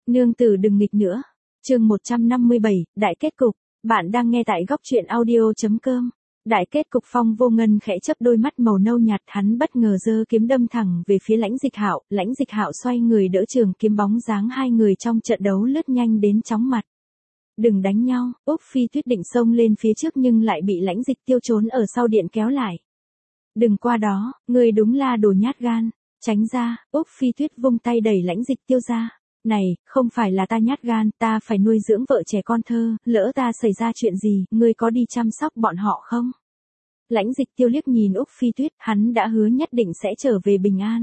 Nương tử đừng nghịch nữa. Chương 157, đại kết cục. Bạn đang nghe tại góc truyện audio.com. Đại kết cục. Phong Vô Ngân khẽ chớp đôi mắt màu nâu nhạt, hắn bất ngờ giơ kiếm đâm thẳng về phía Lãnh Dịch Hạo. Lãnh Dịch Hạo xoay người đỡ trường kiếm, bóng dáng hai người trong trận đấu lướt nhanh đến chóng mặt. Đừng đánh nhau. Úc Phi Tuyết định xông lên phía trước nhưng lại bị Lãnh Dịch Tiêu trốn ở sau điện kéo lại. Đừng qua đó, ngươi đúng là đồ nhát gan. Tránh ra. Úc Phi Tuyết vung tay đẩy Lãnh Dịch Tiêu ra. Này, không phải là ta nhát gan, ta phải nuôi dưỡng vợ trẻ con thơ, lỡ ta xảy ra chuyện gì, ngươi có đi chăm sóc bọn họ không? Lãnh Dịch Tiêu liếc nhìn Úc Phi Tuyết, hắn đã hứa nhất định sẽ trở về bình an.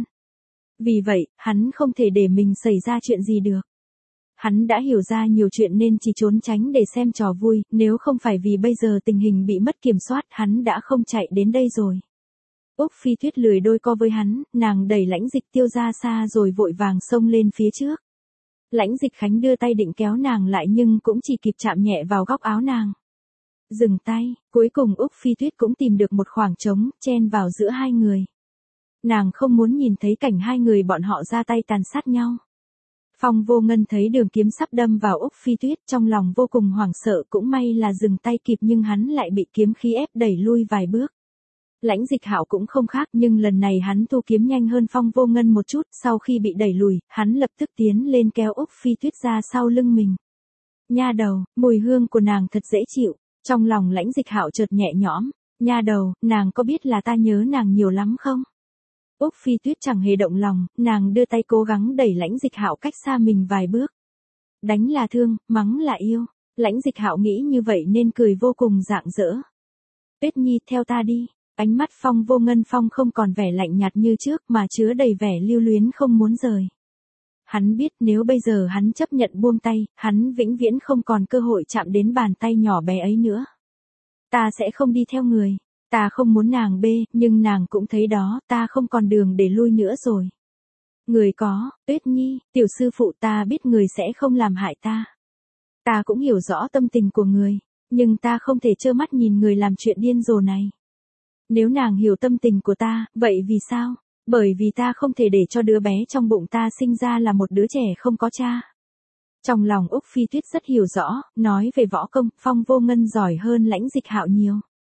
Vì vậy, hắn không thể để mình xảy ra chuyện gì được. Hắn đã hiểu ra nhiều chuyện nên chỉ trốn tránh để xem trò vui, nếu không phải vì bây giờ tình hình bị mất kiểm soát, hắn đã không chạy đến đây rồi. Úc Phi Tuyết lười đôi co với hắn, nàng đẩy Lãnh Dịch Tiêu ra xa rồi vội vàng xông lên phía trước. Lãnh Dịch Khánh đưa tay định kéo nàng lại nhưng cũng chỉ kịp chạm nhẹ vào góc áo nàng. Dừng tay. Cuối cùng Úc Phi Tuyết cũng tìm được một khoảng trống, chen vào giữa hai người. Nàng không muốn nhìn thấy cảnh hai người bọn họ ra tay tàn sát nhau. Phong Vô Ngân thấy đường kiếm sắp đâm vào Úc Phi Tuyết, trong lòng vô cùng hoảng sợ, cũng may là dừng tay kịp nhưng hắn lại bị kiếm khí ép đẩy lui vài bước. Lãnh Dịch Hạo cũng không khác, nhưng lần này hắn thu kiếm nhanh hơn Phong Vô Ngân một chút, sau khi bị đẩy lùi, hắn lập tức tiến lên kéo Úc Phi Tuyết ra sau lưng mình. Nha đầu, mùi hương của nàng thật dễ chịu. Trong lòng Lãnh Dịch Hạo chợt nhẹ nhõm. Nha đầu, nàng có biết là ta nhớ nàng nhiều lắm không? Úc Phi Tuyết chẳng hề động lòng, nàng đưa tay cố gắng đẩy Lãnh Dịch Hạo cách xa mình vài bước. Đánh là thương, mắng là yêu. Lãnh Dịch Hạo nghĩ như vậy nên cười vô cùng rạng rỡ. Tuyết Nhi, theo ta đi. Ánh mắt Phong Vô Ngân Phong không còn vẻ lạnh nhạt như trước mà chứa đầy vẻ lưu luyến không muốn rời. Hắn biết nếu bây giờ hắn chấp nhận buông tay, hắn vĩnh viễn không còn cơ hội chạm đến bàn tay nhỏ bé ấy nữa. Ta sẽ không đi theo người. Ta không muốn nàng bê, nhưng nàng cũng thấy đó, ta không còn đường để lui nữa rồi. Người có, Tuyết Nhi, tiểu sư phụ, ta biết người sẽ không làm hại ta. Ta cũng hiểu rõ tâm tình của người, nhưng ta không thể trơ mắt nhìn người làm chuyện điên rồ này. Nếu nàng hiểu tâm tình của ta, vậy vì sao? Bởi vì ta không thể để cho đứa bé trong bụng ta sinh ra là một đứa trẻ không có cha. Trong lòng Úc Phi Tuyết rất hiểu rõ, nói về võ công, Phong Vô Ngân giỏi hơn Lãnh Dịch Hạo nhiều.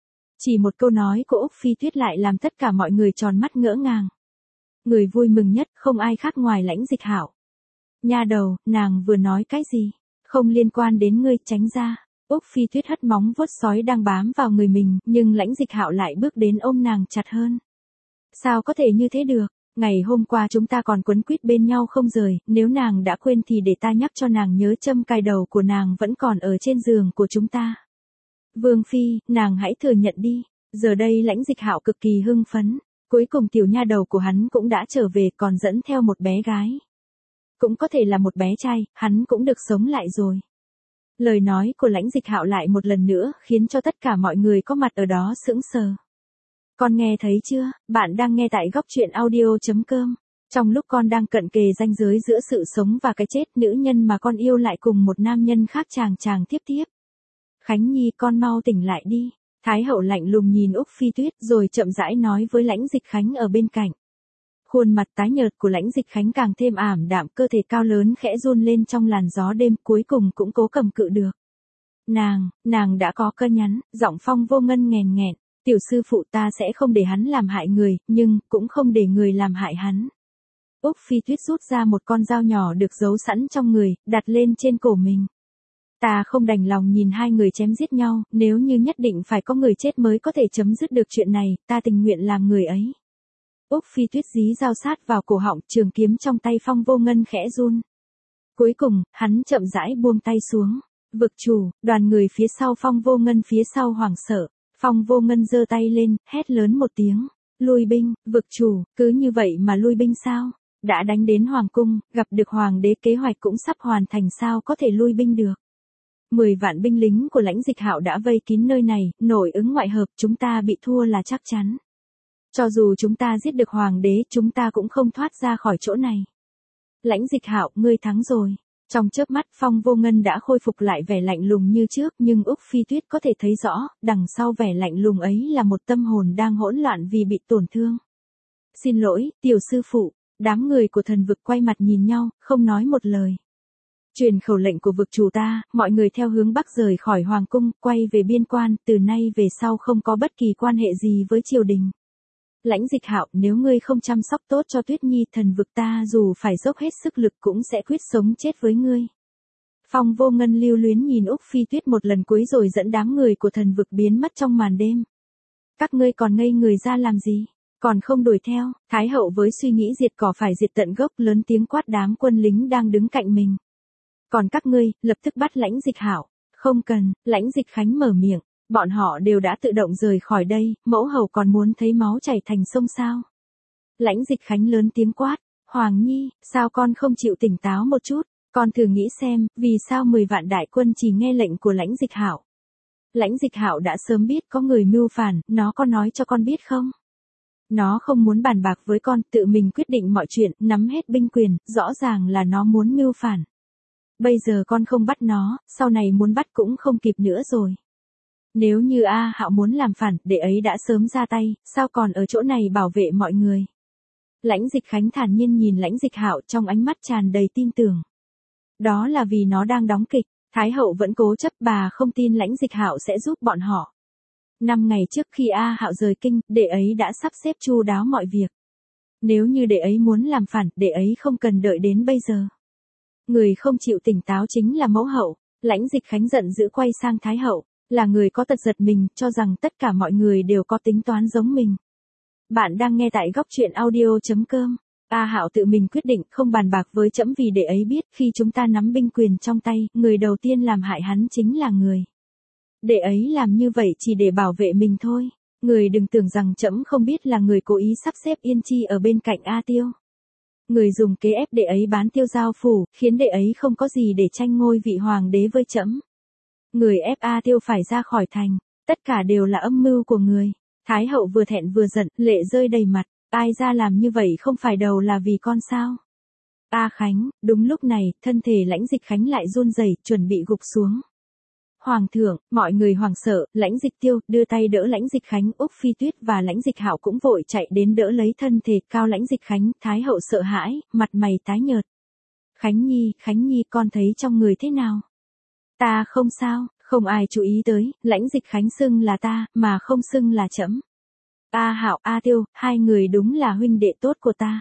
Chỉ một câu nói của Úc Phi Tuyết lại làm tất cả mọi người tròn mắt ngỡ ngàng. Người vui mừng nhất không ai khác ngoài Lãnh Dịch Hạo. Nha đầu, nàng vừa nói cái gì? Không liên quan đến ngươi, tránh ra. Úc Phi Tuyết hất móng vuốt sói đang bám vào người mình, nhưng Lãnh Dịch Hạo lại bước đến ôm nàng chặt hơn. Sao có thể như thế được? Ngày hôm qua chúng ta còn quấn quýt bên nhau không rời, nếu nàng đã quên thì để ta nhắc cho nàng nhớ, châm cài đầu của nàng vẫn còn ở trên giường của chúng ta. Vương Phi, nàng hãy thừa nhận đi. Giờ đây Lãnh Dịch Hạo cực kỳ hưng phấn. Cuối cùng tiểu nha đầu của hắn cũng đã trở về, còn dẫn theo một bé gái. Cũng có thể là một bé trai, hắn cũng được sống lại rồi. Lời nói của Lãnh Dịch Hạo lại một lần nữa khiến cho tất cả mọi người có mặt ở đó sững sờ. Con nghe thấy chưa? Bạn đang nghe tại góc truyện audio.com. Trong lúc con đang cận kề ranh giới giữa sự sống và cái chết, nữ nhân mà con yêu lại cùng một nam nhân khác chàng tiếp tiếp. Khánh Nhi, con mau tỉnh lại đi. Thái hậu lạnh lùng nhìn Úc Phi Tuyết rồi chậm rãi nói với Lãnh Dịch Khánh ở bên cạnh. Khuôn mặt tái nhợt của Lãnh Dịch Khánh càng thêm ảm đạm, cơ thể cao lớn khẽ run lên trong làn gió đêm, cuối cùng cũng cố cầm cự được. Nàng đã có cơ nhắn, giọng Phong Vô Ngân nghèn nghẹn. Tiểu sư phụ, ta sẽ không để hắn làm hại người, nhưng cũng không để người làm hại hắn. Úc Phi Tuyết rút ra một con dao nhỏ được giấu sẵn trong người, đặt lên trên cổ mình. Ta không đành lòng nhìn hai người chém giết nhau, nếu như nhất định phải có người chết mới có thể chấm dứt được chuyện này, ta tình nguyện làm người ấy. Úc Phi Tuyết dí dao sát vào cổ họng, trường kiếm trong tay Phong Vô Ngân khẽ run. Cuối cùng, hắn chậm rãi buông tay xuống. Vực chủ, đoàn người phía sau Phong Vô Ngân phía sau hoảng sợ. Phong Vô Ngân giơ tay lên, hét lớn một tiếng. Lui binh. Vực chủ, cứ như vậy mà lui binh sao? Đã đánh đến hoàng cung, gặp được hoàng đế, kế hoạch cũng sắp hoàn thành, sao có thể lui binh được? 10 vạn binh lính của Lãnh Dịch Hạo đã vây kín nơi này, nội ứng ngoại hợp, chúng ta bị thua là chắc chắn. Cho dù chúng ta giết được hoàng đế, chúng ta cũng không thoát ra khỏi chỗ này. Lãnh Dịch Hạo, ngươi thắng rồi. Trong chớp mắt, Phong Vô Ngân đã khôi phục lại vẻ lạnh lùng như trước, nhưng Úc Phi Tuyết có thể thấy rõ, đằng sau vẻ lạnh lùng ấy là một tâm hồn đang hỗn loạn vì bị tổn thương. Xin lỗi, tiểu sư phụ. Đám người của thần vực quay mặt nhìn nhau, không nói một lời. Truyền khẩu lệnh của vực chủ ta, mọi người theo hướng bắc rời khỏi hoàng cung, quay về biên quan, từ nay về sau không có bất kỳ quan hệ gì với triều đình. Lãnh Dịch Hạo, nếu ngươi không chăm sóc tốt cho Tuyết Nhi, thần vực ta dù phải dốc hết sức lực cũng sẽ quyết sống chết với ngươi. Phong Vô Ngân lưu luyến nhìn Úc Phi Tuyết một lần cuối rồi dẫn đám người của thần vực biến mất trong màn đêm. Các ngươi còn ngây người ra làm gì? Còn không đuổi theo? Thái hậu với suy nghĩ diệt cỏ phải diệt tận gốc lớn tiếng quát đám quân lính đang đứng cạnh mình. Còn các ngươi, lập tức bắt Lãnh Dịch Hạo. Không cần, Lãnh Dịch Khánh mở miệng. Bọn họ đều đã tự động rời khỏi đây, mẫu hầu còn muốn thấy máu chảy thành sông sao? Lãnh Dịch Khánh lớn tiếng quát. Hoàng Nhi, sao con không chịu tỉnh táo một chút? Con thử nghĩ xem, vì sao 10 vạn đại quân chỉ nghe lệnh của Lãnh Dịch Hạo? Lãnh Dịch Hạo đã sớm biết có người mưu phản, nó có nói cho con biết không? Nó không muốn bàn bạc với con, tự mình quyết định mọi chuyện, nắm hết binh quyền, rõ ràng là nó muốn mưu phản. Bây giờ con không bắt nó, sau này muốn bắt cũng không kịp nữa rồi. Nếu như A Hạo muốn làm phản, đệ ấy đã sớm ra tay, sao còn ở chỗ này bảo vệ mọi người? Lãnh Dịch Khánh thản nhiên nhìn Lãnh Dịch Hạo trong ánh mắt tràn đầy tin tưởng. Đó là vì nó đang đóng kịch, Thái hậu vẫn cố chấp, bà không tin Lãnh Dịch Hạo sẽ giúp bọn họ. 5 ngày trước khi A Hạo rời kinh, đệ ấy đã sắp xếp chu đáo mọi việc. Nếu như đệ ấy muốn làm phản, đệ ấy không cần đợi đến bây giờ. Người không chịu tỉnh táo chính là mẫu hậu. Lãnh Dịch Khánh giận dữ quay sang Thái hậu, là người có tật giật mình, cho rằng tất cả mọi người đều có tính toán giống mình. Bạn đang nghe tại góc truyện audio.com. A Hạo tự mình quyết định không bàn bạc với trẫm vì đệ ấy biết khi chúng ta nắm binh quyền trong tay, người đầu tiên làm hại hắn chính là người. Đệ ấy làm như vậy chỉ để bảo vệ mình thôi. Người đừng tưởng rằng trẫm không biết là người cố ý sắp xếp Yên Chi ở bên cạnh A Tiêu. Người dùng kế ép đệ ấy bán Tiêu Giao phủ, khiến đệ ấy không có gì để tranh ngôi vị hoàng đế với trẫm. Người ép A Tiêu phải ra khỏi thành, tất cả đều là âm mưu của người. Thái hậu vừa thẹn vừa giận, lệ rơi đầy mặt, ai ra làm như vậy không phải đầu là vì con sao? A Khánh, đúng lúc này, thân thể Lãnh Dịch Khánh lại run rẩy, chuẩn bị gục xuống. Hoàng thượng, mọi người hoảng sợ, Lãnh Dịch Tiêu đưa tay đỡ Lãnh Dịch Khánh, Úc Phi Tuyết và Lãnh Dịch Hạo cũng vội chạy đến đỡ lấy thân thể cao Lãnh Dịch Khánh, Thái hậu sợ hãi, mặt mày tái nhợt. Khánh Nhi, con thấy trong người thế nào? Ta không sao, không ai chú ý tới, Lãnh Dịch Khánh xưng là ta, mà không xưng là trẫm. A Hạo, A Tiêu, hai người đúng là huynh đệ tốt của ta.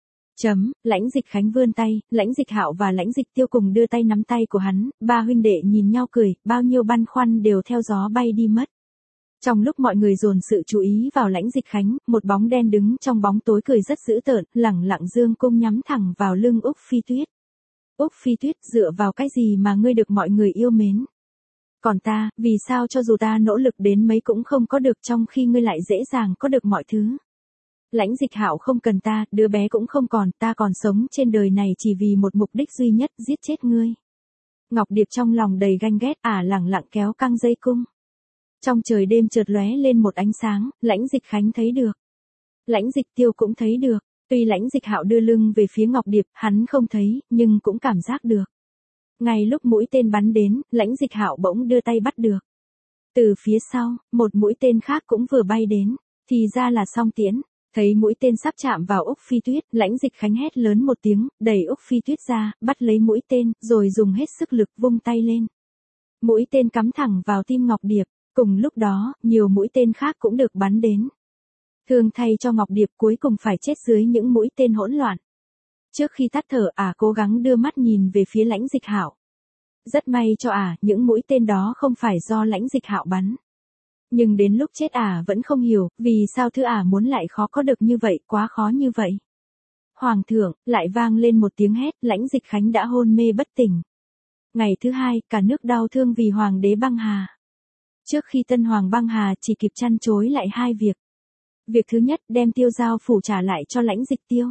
Lãnh Dịch Khánh vươn tay, Lãnh Dịch Hạo và Lãnh Dịch Tiêu cùng đưa tay nắm tay của hắn, ba huynh đệ nhìn nhau cười, bao nhiêu băn khoăn đều theo gió bay đi mất. Trong lúc mọi người dồn sự chú ý vào Lãnh Dịch Khánh, một bóng đen đứng trong bóng tối cười rất dữ tợn, lẳng lặng dương cung nhắm thẳng vào lưng Úc Phi Tuyết. Úc Phi Tuyết, dựa vào cái gì mà ngươi được mọi người yêu mến? Còn ta, vì sao cho dù ta nỗ lực đến mấy cũng không có được trong khi ngươi lại dễ dàng có được mọi thứ? Lãnh Dịch Hạo không cần ta, đứa bé cũng không còn, ta còn sống trên đời này chỉ vì một mục đích duy nhất, giết chết ngươi. Ngọc Điệp trong lòng đầy ganh ghét, lẳng lặng kéo căng dây cung. Trong trời đêm chợt lóe lên một ánh sáng, Lãnh Dịch Khánh thấy được. Lãnh Dịch Tiêu cũng thấy được, tuy Lãnh Dịch Hạo đưa lưng về phía Ngọc Điệp, hắn không thấy, nhưng cũng cảm giác được. Ngay lúc mũi tên bắn đến, Lãnh Dịch Hạo bỗng đưa tay bắt được. Từ phía sau, một mũi tên khác cũng vừa bay đến, thì ra là Song Tiễn. Thấy mũi tên sắp chạm vào Úc Phi Tuyết, Lãnh Dịch Khánh hét lớn một tiếng, đẩy Úc Phi Tuyết ra, bắt lấy mũi tên, rồi dùng hết sức lực vung tay lên. Mũi tên cắm thẳng vào tim Ngọc Điệp, cùng lúc đó, nhiều mũi tên khác cũng được bắn đến. Thương thay cho Ngọc Điệp cuối cùng phải chết dưới những mũi tên hỗn loạn. Trước khi tắt thở, cố gắng đưa mắt nhìn về phía Lãnh Dịch Hạo. Rất may cho những mũi tên đó không phải do Lãnh Dịch Hạo bắn. Nhưng đến lúc chết vẫn không hiểu, vì sao thứ muốn lại khó có được như vậy, quá khó như vậy. Hoàng thượng, lại vang lên một tiếng hét, Lãnh Dịch Khánh đã hôn mê bất tỉnh. Ngày thứ hai, cả nước đau thương vì Hoàng đế băng hà. Trước khi Tân Hoàng băng hà chỉ kịp chăn chối lại hai việc. Việc thứ nhất, đem Tiêu Giao phủ trả lại cho Lãnh Dịch Tiêu.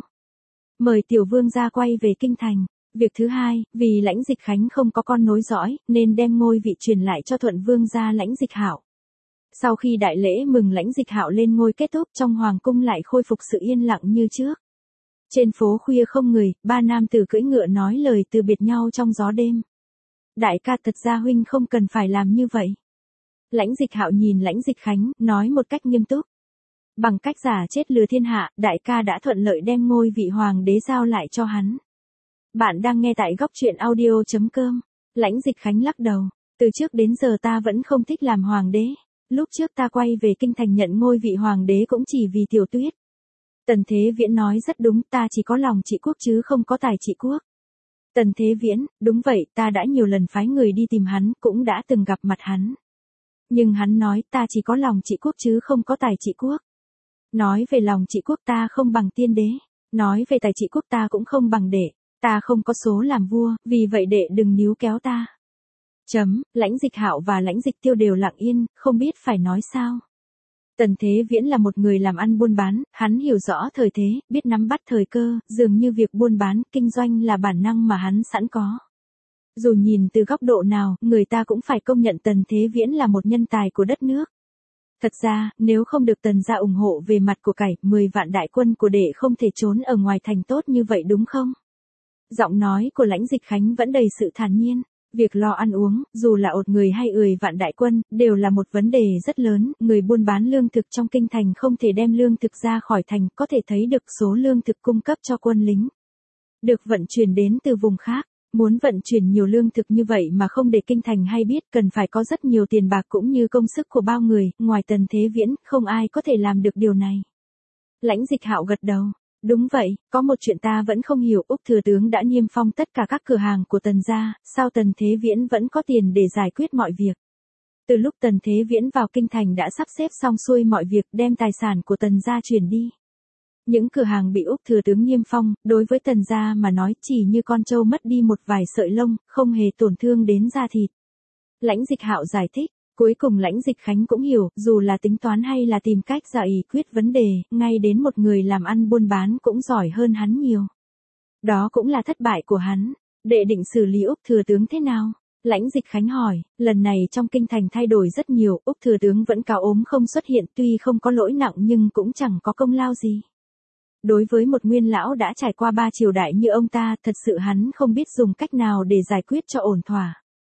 Mời Tiểu Vương ra quay về kinh thành. Việc thứ hai, vì Lãnh Dịch Khánh không có con nối dõi, nên đem ngôi vị truyền lại cho Thuận Vương gia Lãnh Dịch Hạo. Sau khi đại lễ mừng Lãnh Dịch Hạo lên ngôi kết thúc, trong hoàng cung lại khôi phục sự yên lặng như trước. Trên phố khuya không người, ba nam tử cưỡi ngựa nói lời từ biệt nhau trong gió đêm. Đại ca, thật ra huynh không cần phải làm như vậy. Lãnh Dịch Hạo nhìn Lãnh Dịch Khánh, nói một cách nghiêm túc. Bằng cách giả chết lừa thiên hạ, đại ca đã thuận lợi đem ngôi vị hoàng đế giao lại cho hắn. Bạn đang nghe tại góc truyện audio.com. Lãnh Dịch Khánh lắc đầu. Từ trước đến giờ ta vẫn không thích làm hoàng đế. Lúc trước ta quay về kinh thành nhận ngôi vị hoàng đế cũng chỉ vì Tiểu Tuyết. Tần Thế Viễn nói rất đúng, ta chỉ có lòng trị quốc chứ không có tài trị quốc. Tần Thế Viễn, đúng vậy, ta đã nhiều lần phái người đi tìm hắn, cũng đã từng gặp mặt hắn. Nhưng hắn nói ta chỉ có lòng trị quốc chứ không có tài trị quốc. Nói về lòng trị quốc ta không bằng tiên đế. Nói về tài trị quốc ta cũng không bằng đệ. Ta không có số làm vua, vì vậy đệ đừng níu kéo ta. Lãnh Dịch Hạo và Lãnh Dịch Tiêu đều lặng yên, không biết phải nói sao. Tần Thế Viễn là một người làm ăn buôn bán, hắn hiểu rõ thời thế, biết nắm bắt thời cơ, dường như việc buôn bán, kinh doanh là bản năng mà hắn sẵn có. Dù nhìn từ góc độ nào, người ta cũng phải công nhận Tần Thế Viễn là một nhân tài của đất nước. Thật ra, nếu không được Tần gia ủng hộ về mặt của cải, 10 vạn đại quân của đệ không thể trốn ở ngoài thành tốt như vậy đúng không? Giọng nói của Lãnh Dịch Khánh vẫn đầy sự thản nhiên. Việc lo ăn uống, dù là ột người hay 10 vạn đại quân, đều là một vấn đề rất lớn. Người buôn bán lương thực trong kinh thành không thể đem lương thực ra khỏi thành, có thể thấy được số lương thực cung cấp cho quân lính được vận chuyển đến từ vùng khác. Muốn vận chuyển nhiều lương thực như vậy mà không để kinh thành hay biết, cần phải có rất nhiều tiền bạc cũng như công sức của bao người, ngoài Tần Thế Viễn, không ai có thể làm được điều này. Lãnh Dịch Hạo gật đầu. Đúng vậy, có một chuyện ta vẫn không hiểu, Úc thừa tướng đã niêm phong tất cả các cửa hàng của Tần gia, sao Tần Thế Viễn vẫn có tiền để giải quyết mọi việc? Từ lúc Tần Thế Viễn vào kinh thành đã sắp xếp xong xuôi mọi việc, đem tài sản của Tần gia chuyển đi. Những cửa hàng bị Úc thừa tướng niêm phong, đối với Tần gia mà nói chỉ như con trâu mất đi một vài sợi lông, không hề tổn thương đến da thịt. Lãnh Dịch Hạo giải thích. Cuối cùng Lãnh Dịch Khánh cũng hiểu, dù là tính toán hay là tìm cách giải quyết vấn đề, ngay đến một người làm ăn buôn bán cũng giỏi hơn hắn nhiều. Đó cũng là thất bại của hắn. Đệ định xử lý Úc thừa tướng thế nào? Lãnh Dịch Khánh hỏi, lần này trong kinh thành thay đổi rất nhiều, Úc thừa tướng vẫn cao ốm không xuất hiện, tuy không có lỗi nặng nhưng cũng chẳng có công lao gì. Đối với một nguyên lão đã trải qua 3 triều đại như ông ta, thật sự hắn không biết dùng cách nào để giải quyết cho ổn thỏa.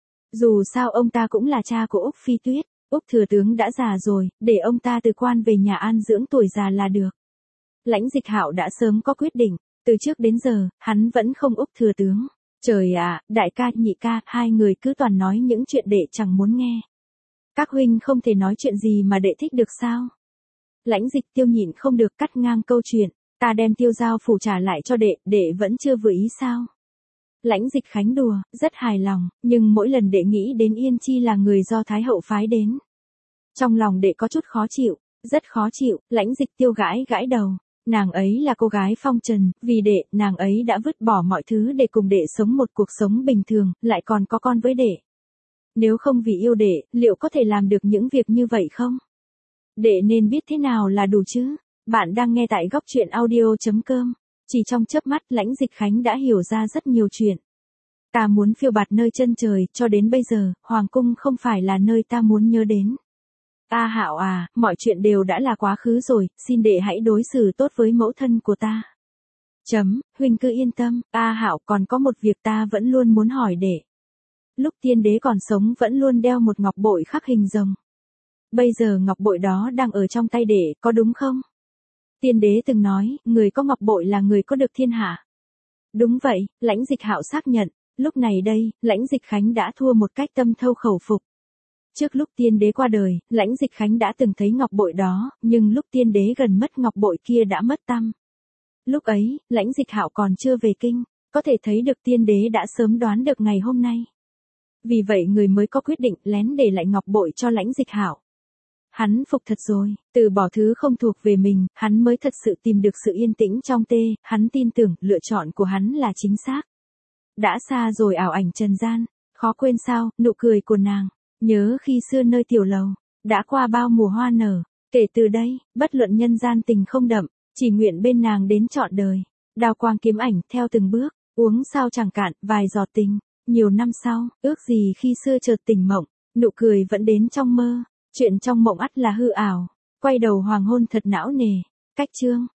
Dù sao ông ta cũng là cha của Úc Phi Tuyết, Úc thừa tướng đã già rồi, để ông ta từ quan về nhà an dưỡng tuổi già là được. Lãnh Dịch Hạo đã sớm có quyết định, từ trước đến giờ, hắn vẫn không Úc thừa tướng. Trời ạ, đại ca, nhị ca, hai người cứ toàn nói những chuyện đệ chẳng muốn nghe. Các huynh không thể nói chuyện gì mà đệ thích được sao? Lãnh Dịch Tiêu nhịn không được cắt ngang câu chuyện, ta đem Tiêu Giao phủ trả lại cho đệ vẫn chưa vừa ý sao? Lãnh Dịch Khánh đùa, rất hài lòng, nhưng mỗi lần đệ nghĩ đến Yên Chi là người do Thái hậu phái đến. Trong lòng đệ có chút khó chịu, rất khó chịu. Lãnh Dịch Tiêu gãi đầu. Nàng ấy là cô gái phong trần, vì đệ, nàng ấy đã vứt bỏ mọi thứ để cùng đệ sống một cuộc sống bình thường, lại còn có con với đệ. Nếu không vì yêu đệ, liệu có thể làm được những việc như vậy không? Đệ nên biết thế nào là đủ chứ? Bạn đang nghe tại góc truyện audio.com. Chỉ trong chớp mắt Lãnh Dịch Khánh đã hiểu ra rất nhiều chuyện. Ta muốn phiêu bạt nơi chân trời, cho đến bây giờ, Hoàng cung không phải là nơi ta muốn nhớ đến. A Hạo à, mọi chuyện đều đã là quá khứ rồi, xin đệ hãy đối xử tốt với mẫu thân của ta. Huynh cứ yên tâm, A Hạo, còn có một việc ta vẫn luôn muốn hỏi đệ. Lúc tiên đế còn sống vẫn luôn đeo một ngọc bội khắc hình rồng. Bây giờ ngọc bội đó đang ở trong tay đệ, có đúng không? Tiên đế từng nói, người có ngọc bội là người có được thiên hạ. Đúng vậy, Lãnh Dịch Hạo xác nhận. Lúc này đây, Lãnh Dịch Khánh đã thua một cách tâm thâu khẩu phục. Trước lúc tiên đế qua đời, Lãnh Dịch Khánh đã từng thấy ngọc bội đó, nhưng lúc tiên đế gần mất ngọc bội kia đã mất tăm. Lúc ấy, Lãnh Dịch Hạo còn chưa về kinh, có thể thấy được tiên đế đã sớm đoán được ngày hôm nay. Vì vậy người mới có quyết định lén để lại ngọc bội cho Lãnh Dịch Hạo. Hắn phục thật rồi, từ bỏ thứ không thuộc về mình, hắn mới thật sự tìm được sự yên tĩnh trong tê, hắn tin tưởng lựa chọn của hắn là chính xác. Đã xa rồi ảo ảnh trần gian, khó quên sao, nụ cười của nàng, nhớ khi xưa nơi tiểu lầu, đã qua bao mùa hoa nở, kể từ đây, bất luận nhân gian tình không đậm, chỉ nguyện bên nàng đến trọn đời. Đào quang kiếm ảnh theo từng bước, uống sao chẳng cạn, vài giọt tình, nhiều năm sau, ước gì khi xưa chợt tỉnh mộng, nụ cười vẫn đến trong mơ. Chuyện trong mộng ắt là hư ảo, quay đầu hoàng hôn thật não nề. Cách chương